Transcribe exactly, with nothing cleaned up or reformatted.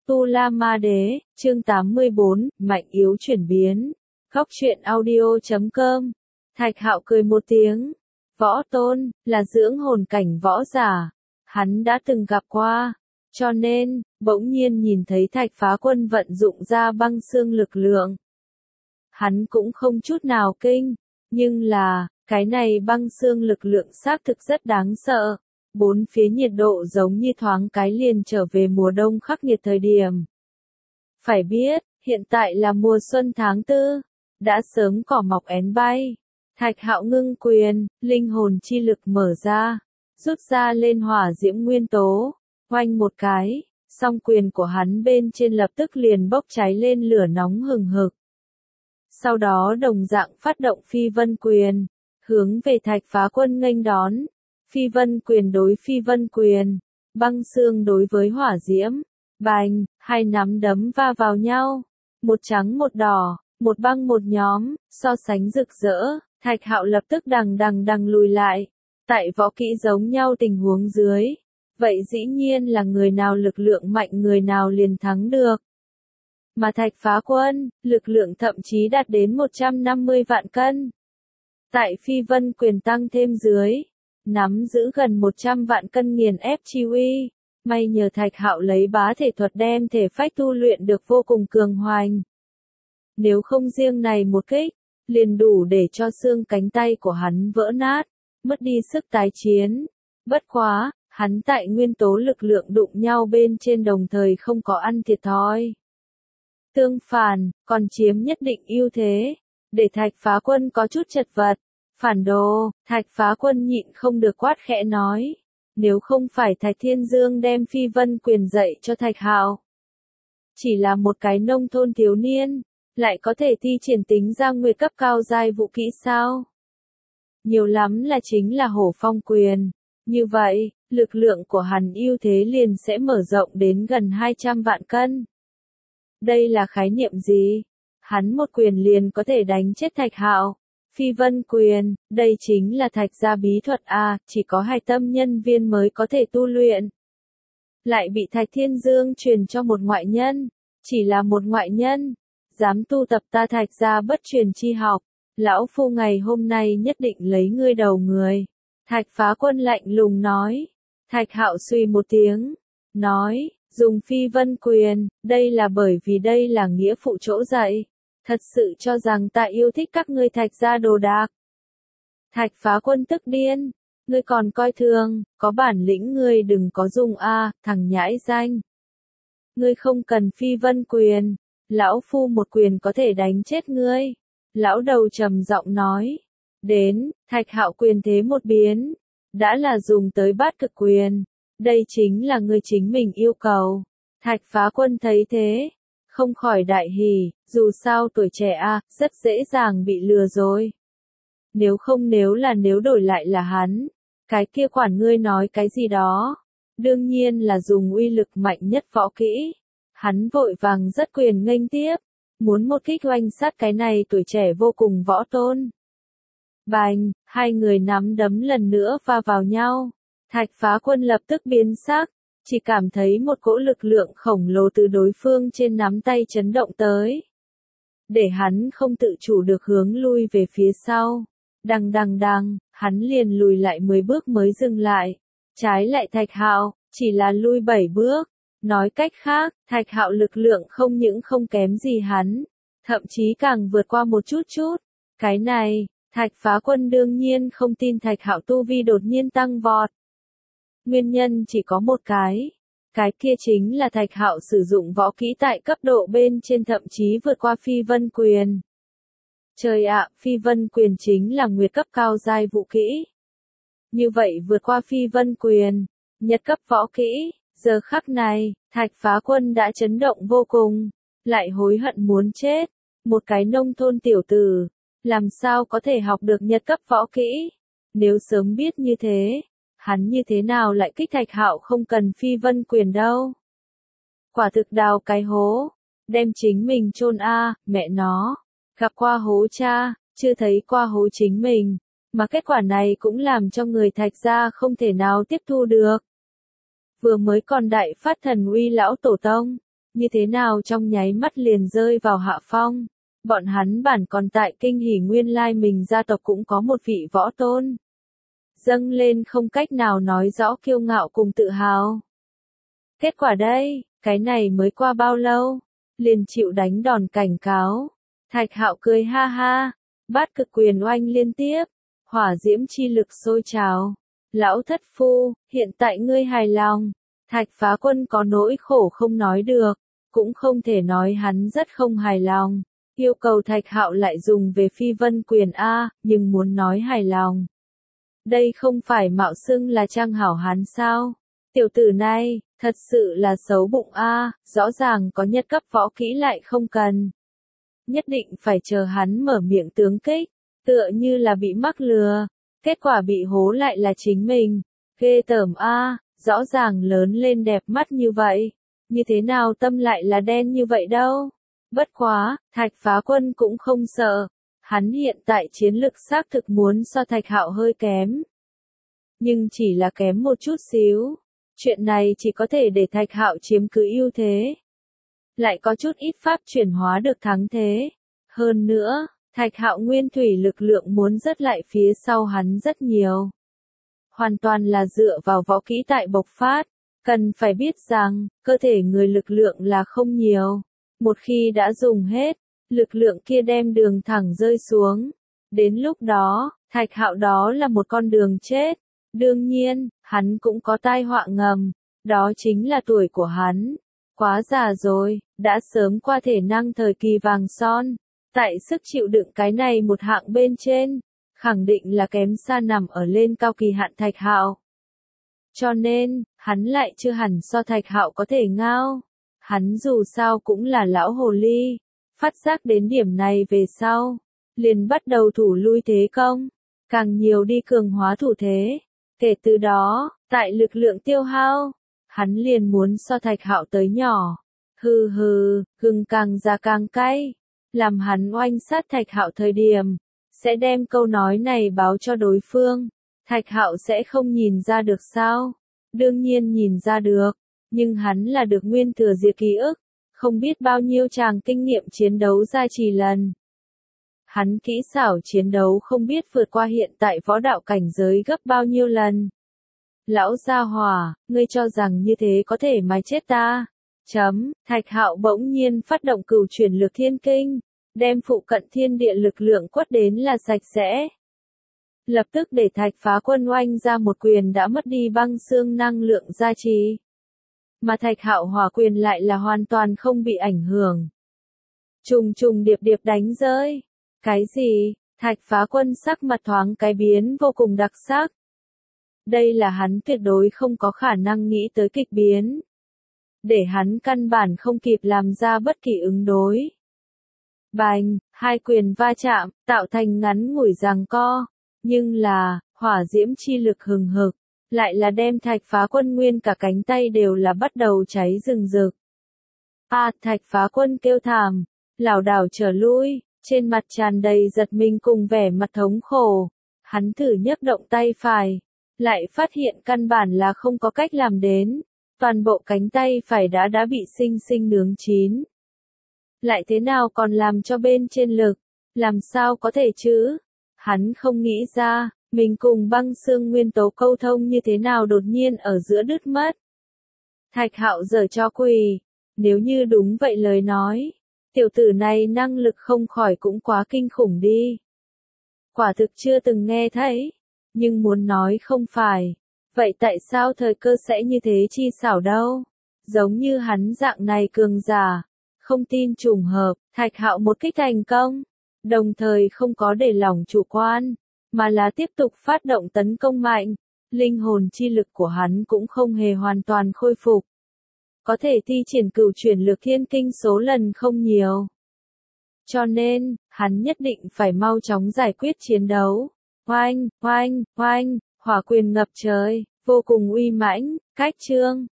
Tu La Ma Đế, chương tám mươi bốn, mạnh yếu chuyển biến. Góc truyện audio chấm com. Thạch Hạo cười một tiếng. Võ Tôn, là dưỡng hồn cảnh võ giả. Hắn đã từng gặp qua. Cho nên, bỗng nhiên nhìn thấy Thạch Phá Quân vận dụng ra băng xương lực lượng. Hắn cũng không chút nào kinh. Nhưng là, cái này băng xương lực lượng xác thực rất đáng sợ. Bốn phía nhiệt độ giống như thoáng cái liền trở về mùa đông khắc nghiệt thời điểm. Phải biết, hiện tại là mùa xuân tháng tư, đã sớm cỏ mọc én bay. Thạch Hạo ngưng quyền, linh hồn chi lực mở ra, rút ra lên hỏa diễm nguyên tố, oanh một cái, song quyền của hắn bên trên lập tức liền bốc cháy lên lửa nóng hừng hực. Sau đó đồng dạng phát động phi vân quyền, hướng về Thạch Phá Quân nghênh đón. Phi vân quyền đối phi vân quyền, băng xương đối với hỏa diễm, bành, hai nắm đấm va vào nhau, một trắng một đỏ, một băng một nhóm, so sánh rực rỡ, Thạch Hạo lập tức đằng đằng đằng lùi lại, tại võ kỹ giống nhau tình huống dưới, vậy dĩ nhiên là người nào lực lượng mạnh người nào liền thắng được. Mà Thạch Phá Quân, lực lượng thậm chí đạt đến một trăm năm mươi vạn cân. Tại phi vân quyền tăng thêm dưới, nắm giữ gần một trăm vạn cân nghiền ép chi uy, may nhờ Thạch Hạo lấy bá thể thuật đem thể phách tu luyện được vô cùng cường hoành. Nếu không riêng này một kích, liền đủ để cho xương cánh tay của hắn vỡ nát, mất đi sức tái chiến. Bất quá, hắn tại nguyên tố lực lượng đụng nhau bên trên đồng thời không có ăn thiệt thòi. Tương phản, còn chiếm nhất định ưu thế, để Thạch Phá Quân có chút chật vật. Phản đồ, Thạch Phá Quân nhịn không được quát khẽ nói. Nếu không phải Thạch Thiên Dương đem phi vân quyền dạy cho Thạch Hạo, chỉ là một cái nông thôn thiếu niên, lại có thể thi triển tính ra nguyệt cấp cao giai vũ kỹ sao? Nhiều lắm là chính là hổ phong quyền. Như vậy, lực lượng của hắn ưu thế liền sẽ mở rộng đến gần hai trăm vạn cân. Đây là khái niệm gì? Hắn một quyền liền có thể đánh chết Thạch Hạo. Phi vân quyền, đây chính là Thạch gia bí thuật a, chỉ có hai tâm nhân viên mới có thể tu luyện. Lại bị Thạch Thiên Dương truyền cho một ngoại nhân, chỉ là một ngoại nhân, dám tu tập ta Thạch gia bất truyền chi học, lão phu ngày hôm nay nhất định lấy ngươi đầu người. Thạch Phá Quân lạnh lùng nói. Thạch Hạo suy một tiếng, nói, dùng phi vân quyền, đây là bởi vì đây là nghĩa phụ chỗ dạy. Thật sự cho rằng ta yêu thích các ngươi Thạch gia đồ đạc. Thạch Phá Quân tức điên, ngươi còn coi thường, có bản lĩnh ngươi đừng có dùng a, thằng nhãi danh. Ngươi không cần phi vân quyền, lão phu một quyền có thể đánh chết ngươi. Lão đầu trầm giọng nói. Đến, Thạch Hạo quyền thế một biến, đã là dùng tới bát cực quyền, đây chính là ngươi chính mình yêu cầu. Thạch Phá Quân thấy thế, không khỏi đại hỉ, dù sao tuổi trẻ a, rất dễ dàng bị lừa rồi. Nếu không nếu là nếu đổi lại là hắn, cái kia quản ngươi nói cái gì đó, đương nhiên là dùng uy lực mạnh nhất võ kỹ. Hắn vội vàng rất quyền nghênh tiếp, muốn một kích oanh sát cái này tuổi trẻ vô cùng võ tôn. Bành, hai người nắm đấm lần nữa va vào nhau, Thạch Phá Quân lập tức biến sắc. Chỉ cảm thấy một cỗ lực lượng khổng lồ từ đối phương trên nắm tay chấn động tới. Để hắn không tự chủ được hướng lui về phía sau. Đằng đằng đằng, hắn liền lùi lại mười bước mới dừng lại. Trái lại Thạch Hạo, chỉ là lui bảy bước. Nói cách khác, Thạch Hạo lực lượng không những không kém gì hắn, thậm chí càng vượt qua một chút chút. Cái này, Thạch Phá Quân đương nhiên không tin Thạch Hạo tu vi đột nhiên tăng vọt. Nguyên nhân chỉ có một cái, cái kia chính là Thạch Hạo sử dụng võ kỹ tại cấp độ bên trên thậm chí vượt qua phi vân quyền. Trời ạ, phi vân quyền chính là nguyệt cấp cao giai vũ kỹ. Như vậy vượt qua phi vân quyền, nhật cấp võ kỹ, giờ khắc này, Thạch Phá Quân đã chấn động vô cùng, lại hối hận muốn chết. Một cái nông thôn tiểu tử, làm sao có thể học được nhật cấp võ kỹ? Nếu sớm biết như thế, hắn như thế nào lại kích Thạch Hạo không cần phi vân quyền đâu. Quả thực đào cái hố, đem chính mình chôn a, mẹ nó, gặp qua hố cha, chưa thấy qua hố chính mình, mà kết quả này cũng làm cho người Thạch gia không thể nào tiếp thu được. Vừa mới còn đại phát thần uy lão tổ tông, như thế nào trong nháy mắt liền rơi vào hạ phong. Bọn hắn bản còn tại kinh hỉ nguyên lai mình gia tộc cũng có một vị võ tôn. Dâng lên không cách nào nói rõ kiêu ngạo cùng tự hào. Kết quả đây, cái này mới qua bao lâu, liền chịu đánh đòn cảnh cáo. Thạch Hạo cười ha ha, bát cực quyền oanh liên tiếp, hỏa diễm chi lực sôi trào. Lão thất phu, hiện tại ngươi hài lòng. Thạch Phá Quân có nỗi khổ không nói được, cũng không thể nói hắn rất không hài lòng. Yêu cầu Thạch Hạo lại dùng về phi vân quyền A, nhưng muốn nói hài lòng. Đây không phải mạo xưng là trang hảo hán sao? Tiểu tử này, thật sự là xấu bụng A, rõ ràng có nhất cấp võ kỹ lại không cần. Nhất định phải chờ hắn mở miệng tướng kích, tựa như là bị mắc lừa. Kết quả bị hố lại là chính mình. Ghê tởm A, rõ ràng lớn lên đẹp mắt như vậy. Như thế nào tâm lại là đen như vậy đâu? Bất quá, Thạch Phá Quân cũng không sợ. Hắn hiện tại chiến lực xác thực muốn so Thạch Hạo hơi kém. Nhưng chỉ là kém một chút xíu. Chuyện này chỉ có thể để Thạch Hạo chiếm cứ ưu thế. Lại có chút ít pháp chuyển hóa được thắng thế. Hơn nữa, Thạch Hạo nguyên thủy lực lượng muốn rất lại phía sau hắn rất nhiều. Hoàn toàn là dựa vào võ kỹ tại bộc phát. Cần phải biết rằng, cơ thể người lực lượng là không nhiều. Một khi đã dùng hết, lực lượng kia đem đường thẳng rơi xuống. Đến lúc đó, Thạch Hạo đó là một con đường chết. Đương nhiên, hắn cũng có tai họa ngầm. Đó chính là tuổi của hắn. Quá già rồi, đã sớm qua thể năng thời kỳ vàng son. Tại sức chịu đựng cái này một hạng bên trên, khẳng định là kém xa nằm ở lên cao kỳ hạn Thạch Hạo. Cho nên, hắn lại chưa hẳn so Thạch Hạo có thể ngao. Hắn dù sao cũng là lão hồ ly. Phát giác đến điểm này về sau, liền bắt đầu thủ lui thế công. Càng nhiều đi cường hóa thủ thế. Kể từ đó, tại lực lượng tiêu hao, hắn liền muốn so Thạch Hạo tới nhỏ. Hừ hừ, gừng càng già càng cay. Làm hắn oanh sát Thạch Hạo thời điểm, sẽ đem câu nói này báo cho đối phương. Thạch Hạo sẽ không nhìn ra được sao? Đương nhiên nhìn ra được, nhưng hắn là được nguyên thừa diệt ký ức, không biết bao nhiêu tràng kinh nghiệm chiến đấu gia trì lần. Hắn kỹ xảo chiến đấu không biết vượt qua hiện tại võ đạo cảnh giới gấp bao nhiêu lần. Lão gia hỏa, ngươi cho rằng như thế có thể mài chết ta? Chấm, Thạch Hạo bỗng nhiên phát động cửu chuyển lực thiên kinh, đem phụ cận thiên địa lực lượng quất đến là sạch sẽ. Lập tức để Thạch Phá Quân oanh ra một quyền đã mất đi băng xương năng lượng gia trì. Mà Thạch Hạo hỏa quyền lại là hoàn toàn không bị ảnh hưởng. Trùng trùng điệp điệp đánh rơi. Cái gì? Thạch Phá Quân sắc mặt thoáng cái biến vô cùng đặc sắc. Đây là hắn tuyệt đối không có khả năng nghĩ tới kịch biến. Để hắn căn bản không kịp làm ra bất kỳ ứng đối. Bành, hai quyền va chạm, tạo thành ngắn ngủi giằng co. Nhưng là, hỏa diễm chi lực hừng hực, lại là đem Thạch Phá Quân nguyên cả cánh tay đều là bắt đầu cháy rừng rực. À, Thạch Phá Quân kêu thảm, lảo đảo trở lui, trên mặt tràn đầy giật mình cùng vẻ mặt thống khổ. Hắn thử nhấc động tay phải, lại phát hiện căn bản là không có cách làm đến. Toàn bộ cánh tay phải đã đã bị sinh sinh nướng chín. Lại thế nào còn làm cho bên trên lực, làm sao có thể chứ? Hắn không nghĩ ra, mình cùng băng xương nguyên tố câu thông như thế nào đột nhiên ở giữa đứt mất. Thạch Hạo giở cho quỳ, nếu như đúng vậy lời nói, tiểu tử này năng lực không khỏi cũng quá kinh khủng đi. Quả thực chưa từng nghe thấy, nhưng muốn nói không phải, vậy tại sao thời cơ sẽ như thế chi xảo đâu? Giống như hắn dạng này cường giả, không tin trùng hợp, Thạch Hạo một kích thành công. Đồng thời không có để lỏng chủ quan, mà là tiếp tục phát động tấn công mạnh. Linh hồn chi lực của hắn cũng không hề hoàn toàn khôi phục. Có thể thi triển cửu chuyển lực thiên kinh số lần không nhiều. Cho nên, hắn nhất định phải mau chóng giải quyết chiến đấu. Oanh, oanh, oanh, hỏa quyền ngập trời, vô cùng uy mãnh, cách trương.